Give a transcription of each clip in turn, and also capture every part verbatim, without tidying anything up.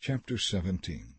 Chapter seventeen.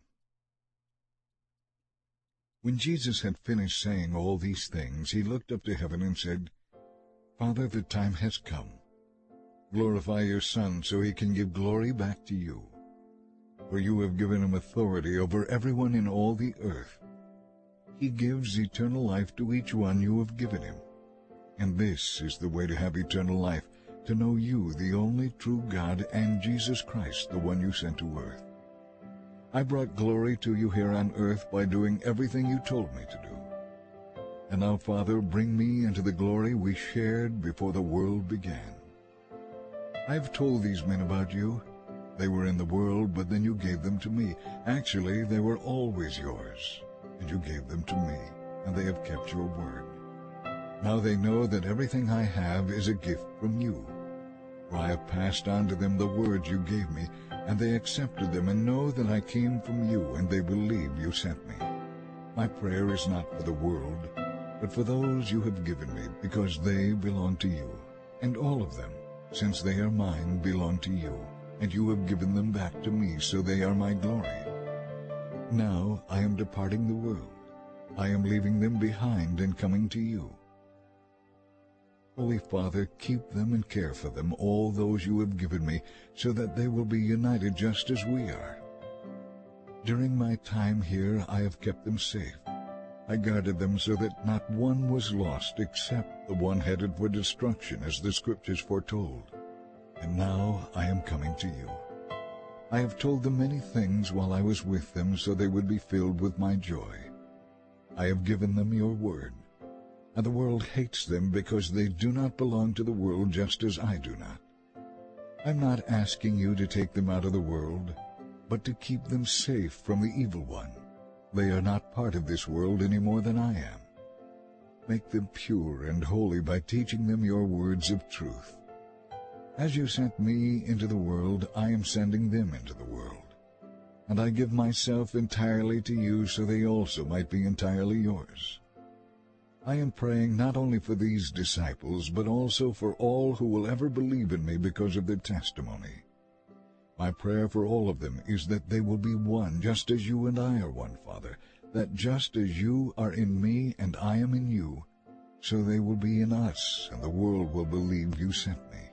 When Jesus had finished saying all these things, he looked up to heaven and said, "Father, the time has come. Glorify your Son so he can give glory back to you. For you have given him authority over everyone in all the earth. He gives eternal life to each one you have given him. And this is the way to have eternal life, to know you, the only true God, and Jesus Christ, the one you sent to earth. I brought glory to you here on earth by doing everything you told me to do. And now, Father, bring me into the glory we shared before the world began. I've told these men about you. They were in the world, but then you gave them to me. Actually, they were always yours, and you gave them to me, and they have kept your word. Now they know that everything I have is a gift from you. For I have passed on to them the words you gave me, and they accepted them and know that I came from you, and they believe you sent me. My prayer is not for the world, but for those you have given me, because they belong to you. And all of them, since they are mine, belong to you, and you have given them back to me, so they are my glory. Now I am departing the world. I am leaving them behind and coming to you. Holy Father, keep them and care for them, all those you have given me, so that they will be united just as we are. During my time here I have kept them safe. I guarded them so that not one was lost except the one headed for destruction, as the Scriptures foretold. And now I am coming to you. I have told them many things while I was with them, so they would be filled with my joy. I have given them your word. And the world hates them because they do not belong to the world just as I do not. I'm not asking you to take them out of the world, but to keep them safe from the evil one. They are not part of this world any more than I am. Make them pure and holy by teaching them your words of truth. As you sent me into the world, I am sending them into the world. And I give myself entirely to you so they also might be entirely yours. I am praying not only for these disciples, but also for all who will ever believe in me because of their testimony. My prayer for all of them is that they will be one, just as you and I are one, Father, that just as you are in me and I am in you, so they will be in us, and the world will believe you sent me.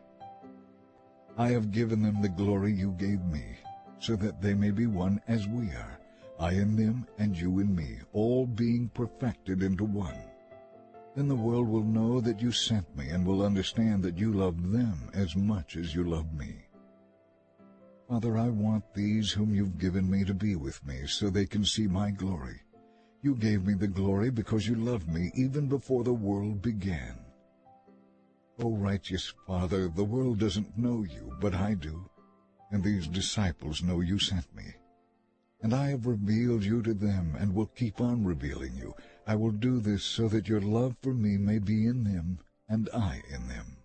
I have given them the glory you gave me, so that they may be one as we are, I in them and you in me, all being perfected into one. Then the world will know that you sent me and will understand that you love them as much as you love me. Father, I want these whom you've given me to be with me so they can see my glory. You gave me the glory because you loved me even before the world began. O righteous Father, the world doesn't know you, but I do, and these disciples know you sent me. And I have revealed you to them and will keep on revealing you. I will do this so that your love for me may be in them and I in them.